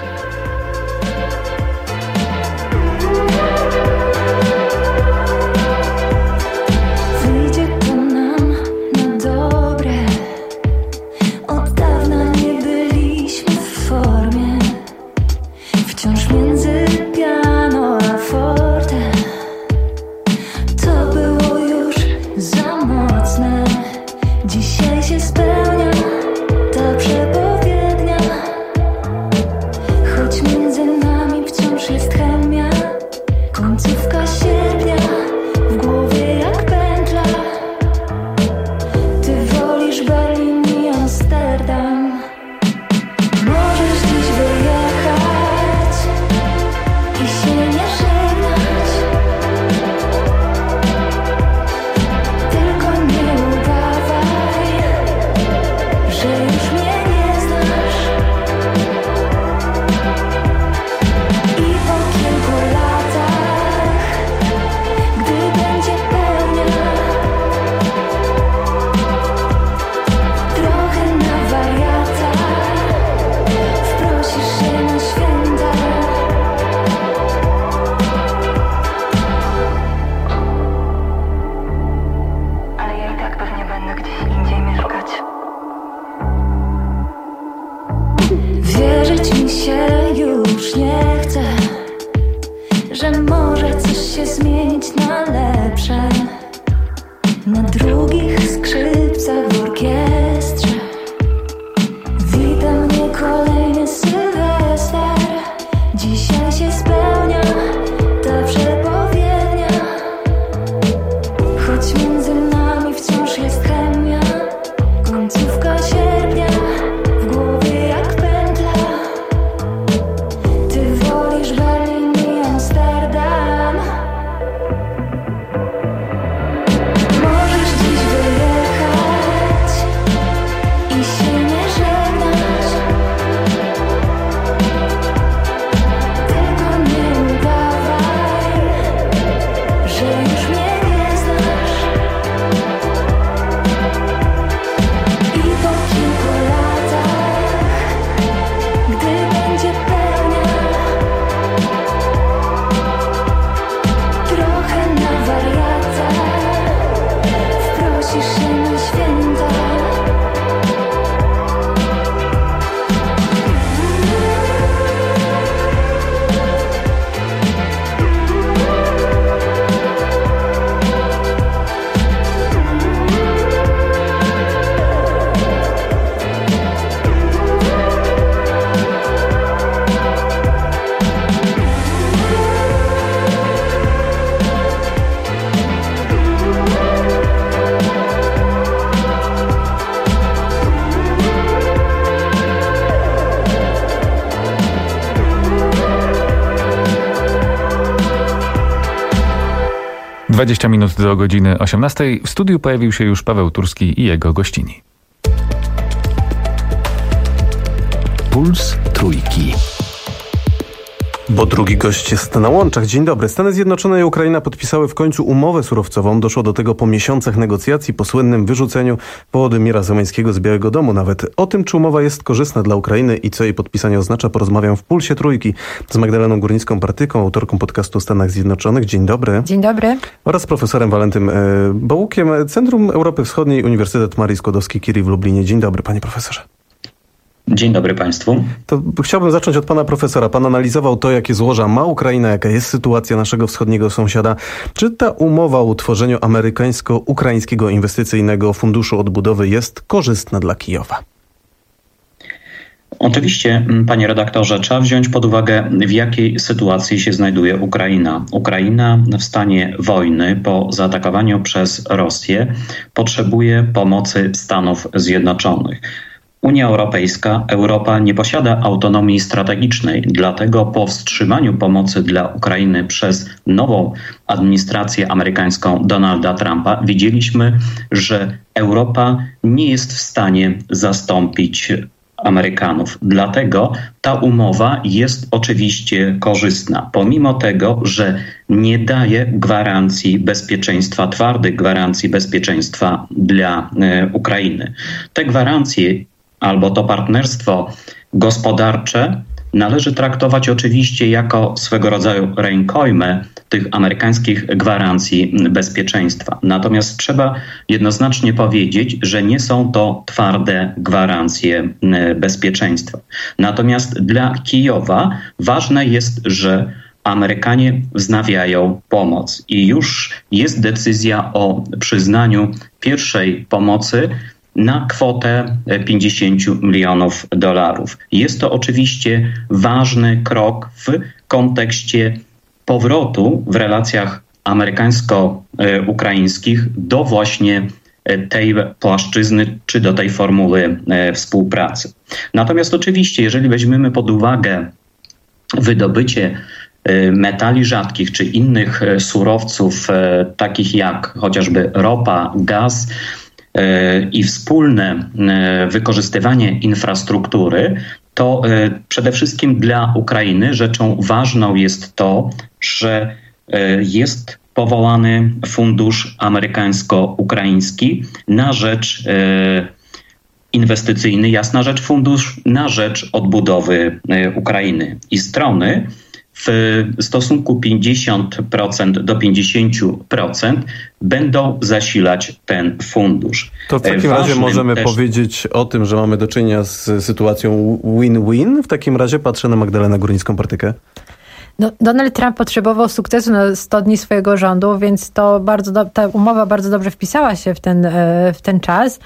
Speaker 3: dwadzieścia minut do godziny osiemnastej. W studiu pojawił się już Paweł Turski i jego gościni.
Speaker 24: Puls Trójki.
Speaker 8: Bo drugi gość jest na łączach. Dzień dobry. Stany Zjednoczone i Ukraina podpisały w końcu umowę surowcową. Doszło do tego po miesiącach negocjacji, po słynnym wyrzuceniu Wołodymyra Zełenskiego z Białego Domu. Nawet o tym, czy umowa jest korzystna dla Ukrainy i co jej podpisanie oznacza, porozmawiam w Pulsie Trójki z Magdaleną Górnicką-Partyką, autorką podcastu o Stanach Zjednoczonych. Dzień dobry.
Speaker 10: Dzień dobry.
Speaker 8: Oraz z profesorem Walentym Bołukiem, Centrum Europy Wschodniej, Uniwersytet Marii Skłodowskiej-Curie w Lublinie. Dzień dobry, panie profesorze.
Speaker 11: Dzień dobry Państwu.
Speaker 8: To chciałbym zacząć od pana profesora. Pan analizował to, jakie złoża ma Ukraina, jaka jest sytuacja naszego wschodniego sąsiada. Czy ta umowa o utworzeniu amerykańsko-ukraińskiego inwestycyjnego funduszu odbudowy jest korzystna dla Kijowa?
Speaker 11: Oczywiście, panie redaktorze, trzeba wziąć pod uwagę, w jakiej sytuacji się znajduje Ukraina. Ukraina w stanie wojny po zaatakowaniu przez Rosję potrzebuje pomocy Stanów Zjednoczonych. Unia Europejska, Europa nie posiada autonomii strategicznej, dlatego po wstrzymaniu pomocy dla Ukrainy przez nową administrację amerykańską Donalda Trumpa widzieliśmy, że Europa nie jest w stanie zastąpić Amerykanów. Dlatego ta umowa jest oczywiście korzystna, pomimo tego, że nie daje gwarancji bezpieczeństwa, twardych gwarancji bezpieczeństwa dla e, Ukrainy. Te gwarancje albo to partnerstwo gospodarcze należy traktować oczywiście jako swego rodzaju rękojmę tych amerykańskich gwarancji bezpieczeństwa. Natomiast trzeba jednoznacznie powiedzieć, że nie są to twarde gwarancje bezpieczeństwa. Natomiast dla Kijowa ważne jest, że Amerykanie wznawiają pomoc i już jest decyzja o przyznaniu pierwszej pomocy na kwotę pięćdziesiąt milionów dolarów. Jest to oczywiście ważny krok w kontekście powrotu w relacjach amerykańsko-ukraińskich do właśnie tej płaszczyzny czy do tej formuły współpracy. Natomiast oczywiście, jeżeli weźmiemy pod uwagę wydobycie metali rzadkich czy innych surowców, takich jak chociażby ropa, gaz, i wspólne wykorzystywanie infrastruktury, to przede wszystkim dla Ukrainy rzeczą ważną jest to, że jest powołany fundusz amerykańsko-ukraiński na rzecz inwestycyjny, jasna rzecz, fundusz na rzecz odbudowy Ukrainy. I strony w stosunku pięćdziesiąt procent do pięćdziesiąt procent będą zasilać ten fundusz.
Speaker 8: To w takim Ważnym razie możemy też... powiedzieć o tym, że mamy do czynienia z sytuacją win-win. W takim razie patrzę na Magdalenę Górnicką-Partykę.
Speaker 9: No, Donald Trump potrzebował sukcesu na sto dni swojego rządu, więc to bardzo do, ta umowa bardzo dobrze wpisała się w ten, w ten czas.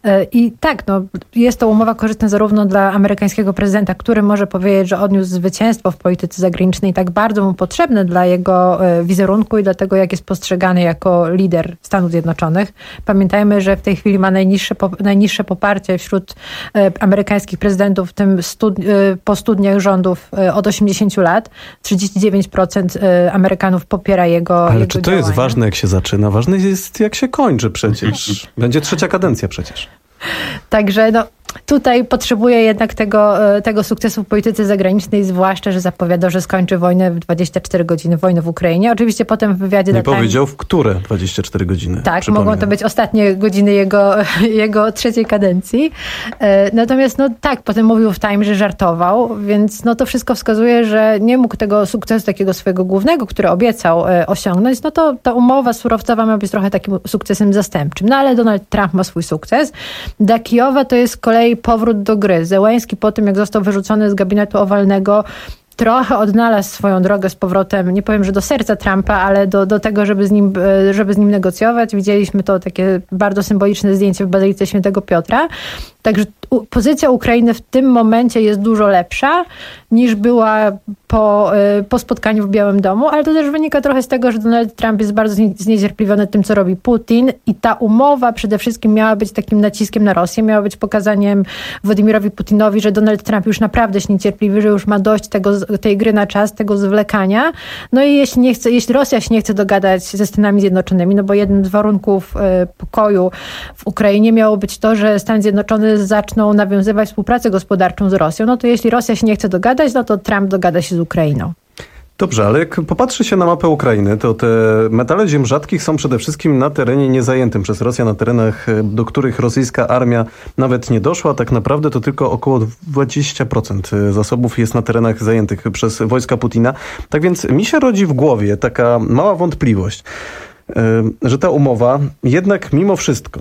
Speaker 9: I tak, no, jest to umowa korzystna zarówno dla amerykańskiego prezydenta, który może powiedzieć, że odniósł zwycięstwo w polityce zagranicznej, tak bardzo mu potrzebne dla jego wizerunku i dla tego, jak jest postrzegany jako lider Stanów Zjednoczonych. Pamiętajmy, że w tej chwili ma najniższe, najniższe poparcie wśród amerykańskich prezydentów, w tym stud, po studniach rządów od osiemdziesięciu lat. trzydzieści dziewięć procent Amerykanów popiera jego
Speaker 8: Ale
Speaker 9: jego
Speaker 8: czy to
Speaker 9: działania.
Speaker 8: jest ważne, jak się zaczyna? Ważne jest, jak się kończy przecież. Będzie trzecia kadencja przecież.
Speaker 9: Także no, tutaj potrzebuje jednak tego, tego sukcesu w polityce zagranicznej, zwłaszcza, że zapowiadał, że skończy wojnę w dwadzieścia cztery godziny, wojnę w Ukrainie. Oczywiście potem w wywiadzie...
Speaker 8: Nie
Speaker 9: dla
Speaker 8: powiedział, w które dwadzieścia cztery godziny.
Speaker 9: Tak, mogą to być ostatnie godziny jego, jego trzeciej kadencji. Natomiast no tak, potem mówił w Time, że żartował, więc no to wszystko wskazuje, że nie mógł tego sukcesu takiego swojego głównego, który obiecał osiągnąć, no to ta umowa surowcowa ma być trochę takim sukcesem zastępczym. No ale Donald Trump ma swój sukces. Dla Kijowa to jest z kolei powrót do gry. Zełenski po tym, jak został wyrzucony z gabinetu owalnego, trochę odnalazł swoją drogę z powrotem, nie powiem, że do serca Trumpa, ale do, do tego, żeby z, nim, żeby z nim negocjować. Widzieliśmy to takie bardzo symboliczne zdjęcie w Bazylice Świętego Piotra. Także pozycja Ukrainy w tym momencie jest dużo lepsza niż była po, po spotkaniu w Białym Domu, ale to też wynika trochę z tego, że Donald Trump jest bardzo zniecierpliwiony tym, co robi Putin i ta umowa przede wszystkim miała być takim naciskiem na Rosję, miała być pokazaniem Władimirowi Putinowi, że Donald Trump już naprawdę się niecierpliwi, że już ma dość tego, tej gry na czas, tego zwlekania. No i jeśli, nie chce, jeśli Rosja się nie chce dogadać ze Stanami Zjednoczonymi, no bo jednym z warunków pokoju w Ukrainie miało być to, że Stany Zjednoczone zaczną nawiązywać współpracę gospodarczą z Rosją, no to jeśli Rosja się nie chce dogadać, no to Trump dogada się z Ukrainą.
Speaker 8: Dobrze, ale jak popatrzy się na mapę Ukrainy, to te metale ziem rzadkich są przede wszystkim na terenie niezajętym przez Rosję, na terenach, do których rosyjska armia nawet nie doszła. Tak naprawdę to tylko około dwadzieścia procent zasobów jest na terenach zajętych przez wojska Putina. Tak więc mi się rodzi w głowie taka mała wątpliwość, że ta umowa jednak mimo wszystko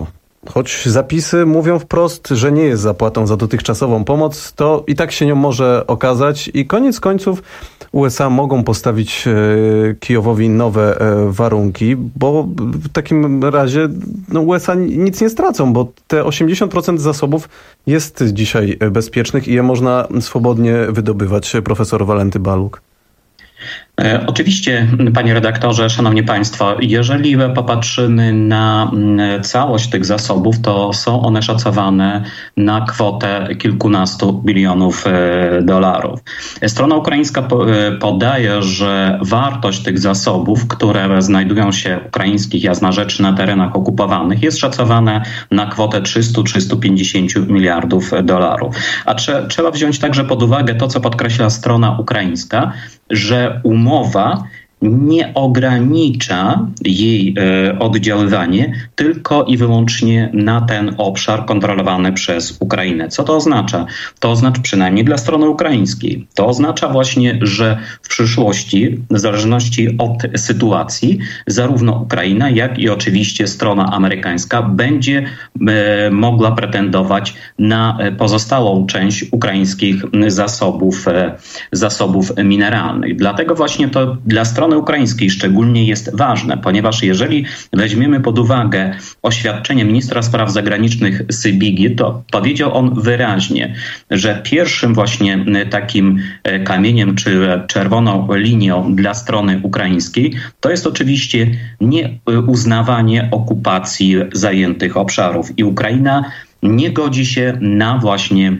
Speaker 8: choć zapisy mówią wprost, że nie jest zapłatą za dotychczasową pomoc, to i tak się nią może okazać i koniec końców U S A mogą postawić e, Kijowowi nowe e, warunki, bo w takim razie no, U S A nic nie stracą, bo te osiemdziesiąt procent zasobów jest dzisiaj bezpiecznych i je można swobodnie wydobywać. Profesor Walenty Baluk.
Speaker 11: Oczywiście, panie redaktorze, szanowni państwo, jeżeli popatrzymy na całość tych zasobów, to są one szacowane na kwotę kilkunastu bilionów dolarów. Strona ukraińska podaje, że wartość tych zasobów, które znajdują się ukraińskich jazd na rzeczy na terenach okupowanych, jest szacowana na kwotę trzysta do trzystu pięćdziesięciu miliardów dolarów. A trze- trzeba wziąć także pod uwagę to, co podkreśla strona ukraińska, że umowa nie ogranicza jej e, oddziaływanie tylko i wyłącznie na ten obszar kontrolowany przez Ukrainę. Co to oznacza? To oznacza, przynajmniej dla strony ukraińskiej, to oznacza właśnie, że w przyszłości, w zależności od sytuacji, zarówno Ukraina, jak i oczywiście strona amerykańska będzie e, mogła pretendować na pozostałą część ukraińskich zasobów, e, zasobów mineralnych. Dlatego właśnie to dla strony ukraińskiej szczególnie jest ważne, ponieważ jeżeli weźmiemy pod uwagę oświadczenie ministra spraw zagranicznych Sybigi, to powiedział on wyraźnie, że pierwszym właśnie takim kamieniem czy czerwoną linią dla strony ukraińskiej to jest oczywiście nieuznawanie okupacji zajętych obszarów i Ukraina nie godzi się na właśnie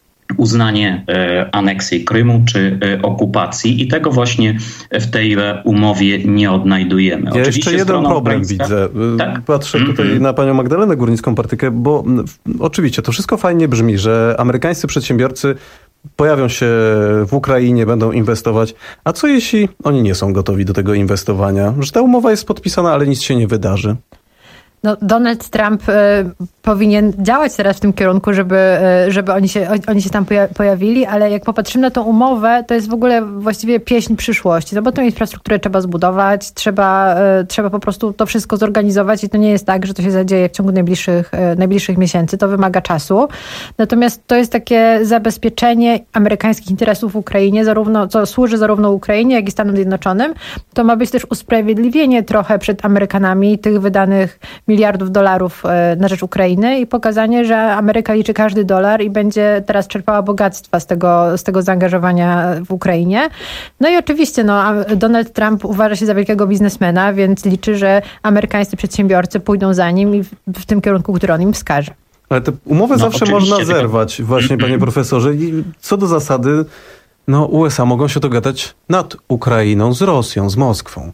Speaker 11: uznanie e, aneksji Krymu czy e, okupacji i tego właśnie w tej e, umowie nie odnajdujemy.
Speaker 8: Ja Oczywiście jeszcze jeden problem ukraińska... widzę. Tak? Patrzę tutaj mm-hmm. na panią Magdalenę Górnicką-Partykę, bo w, oczywiście to wszystko fajnie brzmi, że amerykańscy przedsiębiorcy pojawią się w Ukrainie, będą inwestować. A co jeśli oni nie są gotowi do tego inwestowania? Że ta umowa jest podpisana, ale nic się nie wydarzy.
Speaker 9: No, Donald Trump y, powinien działać teraz w tym kierunku, żeby, y, żeby oni, się, oni się tam poja- pojawili, ale jak popatrzymy na tą umowę, to jest w ogóle właściwie pieśń przyszłości, no bo tę infrastrukturę trzeba zbudować, trzeba, y, trzeba po prostu to wszystko zorganizować i to nie jest tak, że to się zadzieje w ciągu najbliższych, y, najbliższych miesięcy, to wymaga czasu. Natomiast to jest takie zabezpieczenie amerykańskich interesów w Ukrainie, zarówno, co służy zarówno Ukrainie, jak i Stanom Zjednoczonym. To ma być też usprawiedliwienie trochę przed Amerykanami tych wydanych miliardów dolarów na rzecz Ukrainy i pokazanie, że Ameryka liczy każdy dolar i będzie teraz czerpała bogactwa z tego, z tego zaangażowania w Ukrainie. No i oczywiście no, Donald Trump uważa się za wielkiego biznesmena, więc liczy, że amerykańscy przedsiębiorcy pójdą za nim i w, w tym kierunku, który on im wskaże.
Speaker 8: Ale te umowy no, zawsze można zerwać, tylko... właśnie panie profesorze. I co do zasady, no U S A mogą się dogadać nad Ukrainą z Rosją, z Moskwą.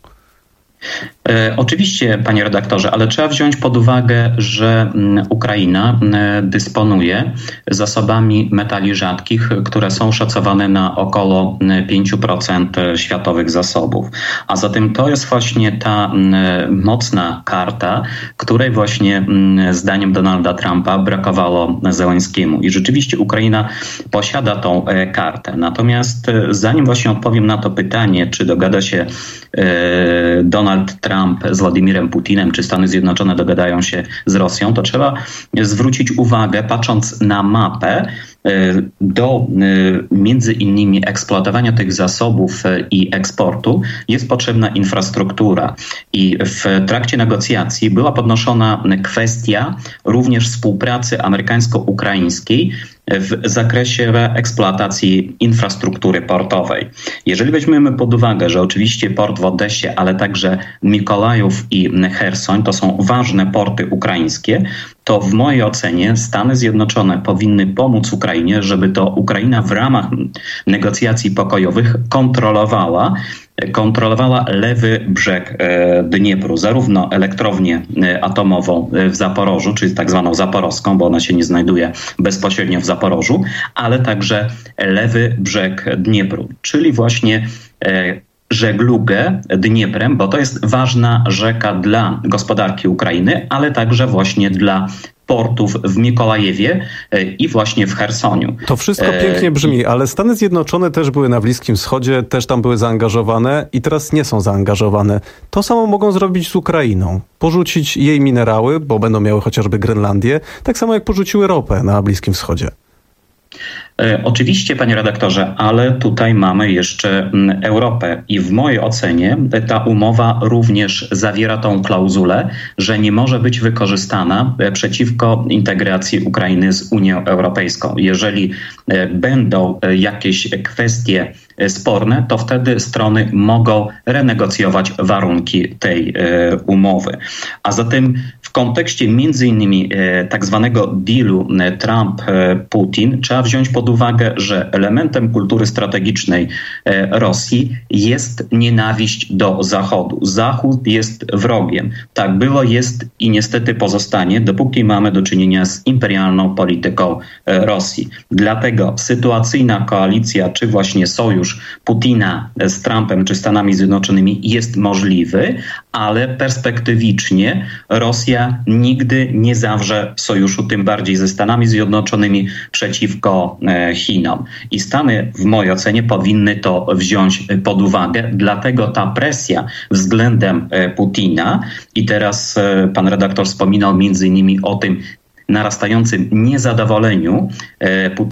Speaker 11: E, oczywiście, panie redaktorze, ale trzeba wziąć pod uwagę, że Ukraina dysponuje zasobami metali rzadkich, które są szacowane na około pięć procent światowych zasobów. A zatem to jest właśnie ta mocna karta, której właśnie zdaniem Donalda Trumpa brakowało Zełenskiemu. I rzeczywiście Ukraina posiada tą kartę. Natomiast zanim właśnie odpowiem na to pytanie, czy dogada się Donald Donald Trump z Władimirem Putinem, czy Stany Zjednoczone dogadają się z Rosją, to trzeba zwrócić uwagę, patrząc na mapę, do między innymi eksploatowania tych zasobów i eksportu jest potrzebna infrastruktura. I w trakcie negocjacji była podnoszona kwestia również współpracy amerykańsko-ukraińskiej w zakresie eksploatacji infrastruktury portowej. Jeżeli weźmiemy pod uwagę, że oczywiście port w Odessie, ale także Mikołajów i Chersoń to są ważne porty ukraińskie, to w mojej ocenie Stany Zjednoczone powinny pomóc Ukrainie, żeby to Ukraina w ramach negocjacji pokojowych kontrolowała kontrolowała lewy brzeg Dniepru, zarówno elektrownię atomową w Zaporożu, czyli tak zwaną zaporowską, bo ona się nie znajduje bezpośrednio w Zaporożu, ale także lewy brzeg Dniepru, czyli właśnie żeglugę Dnieprem, bo to jest ważna rzeka dla gospodarki Ukrainy, ale także właśnie dla portów w Mikołajewie i właśnie w Chersoniu.
Speaker 8: To wszystko pięknie brzmi, ale Stany Zjednoczone też były na Bliskim Wschodzie, też tam były zaangażowane i teraz nie są zaangażowane. To samo mogą zrobić z Ukrainą. Porzucić jej minerały, bo będą miały chociażby Grenlandię, tak samo jak porzuciły ropę na Bliskim Wschodzie.
Speaker 11: Oczywiście, panie redaktorze, ale tutaj mamy jeszcze Europę i w mojej ocenie ta umowa również zawiera tą klauzulę, że nie może być wykorzystana przeciwko integracji Ukrainy z Unią Europejską. Jeżeli będą jakieś kwestie sporne, to wtedy strony mogą renegocjować warunki tej umowy. A zatem w kontekście między innymi tak zwanego dealu Trump-Putin trzeba wziąć pod uwagę, że elementem kultury strategicznej Rosji jest nienawiść do Zachodu. Zachód jest wrogiem. Tak było, jest i niestety pozostanie, dopóki mamy do czynienia z imperialną polityką Rosji. Dlatego sytuacyjna koalicja, czy właśnie sojusz Putina z Trumpem czy Stanami Zjednoczonymi jest możliwy, ale perspektywicznie Rosja nigdy nie zawrze sojuszu, tym bardziej ze Stanami Zjednoczonymi przeciwko Chinom. I Stany w mojej ocenie powinny to wziąć pod uwagę, dlatego ta presja względem Putina i teraz pan redaktor wspominał między innymi o tym narastającym niezadowoleniu Putina